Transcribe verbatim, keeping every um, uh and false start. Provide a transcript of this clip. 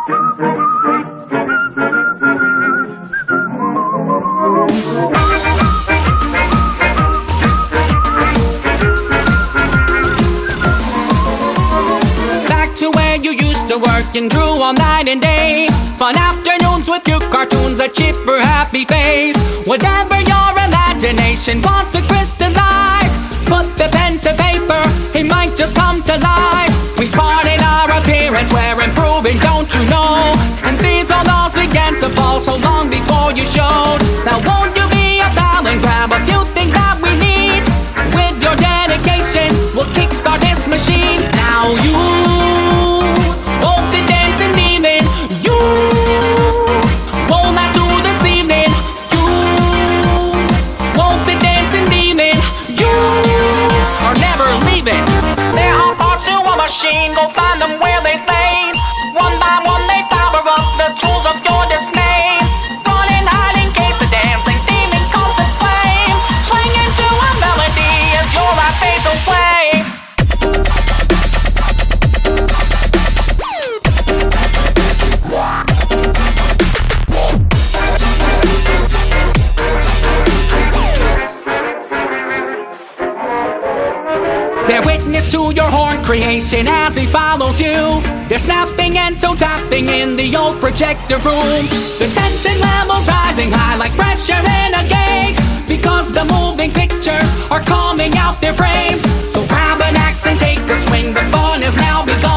Back to where you used to work and drew all night and day. Fun afternoons with cute cartoons, a chipper happy face. Whatever your imagination wants to crystallize, put the pen to paper, it might just come to life. We spotted our appearance, we're improving, don't you know? And these all laws began to fall so long before you showed. Now won't you be a pal and grab a few things that we need? With your dedication, we'll kickstart this machine. Now you won't be dancing demon, you won't last through this evening. You won't be dancing demon, you are never leaving. There are parts to a machine, go find them where they lay. One by one they power up the tools of your dismay. Run and hide in case the dancing demon comes to flame. Swing into a melody as your life fades away. Bear witness to your horn creation as he follows you. They're snapping and toe tapping in the old projector room. The tension levels rising high like pressure in a gauge, because the moving pictures are coming out their frames. So grab an axe and take a swing, the fun has now begun.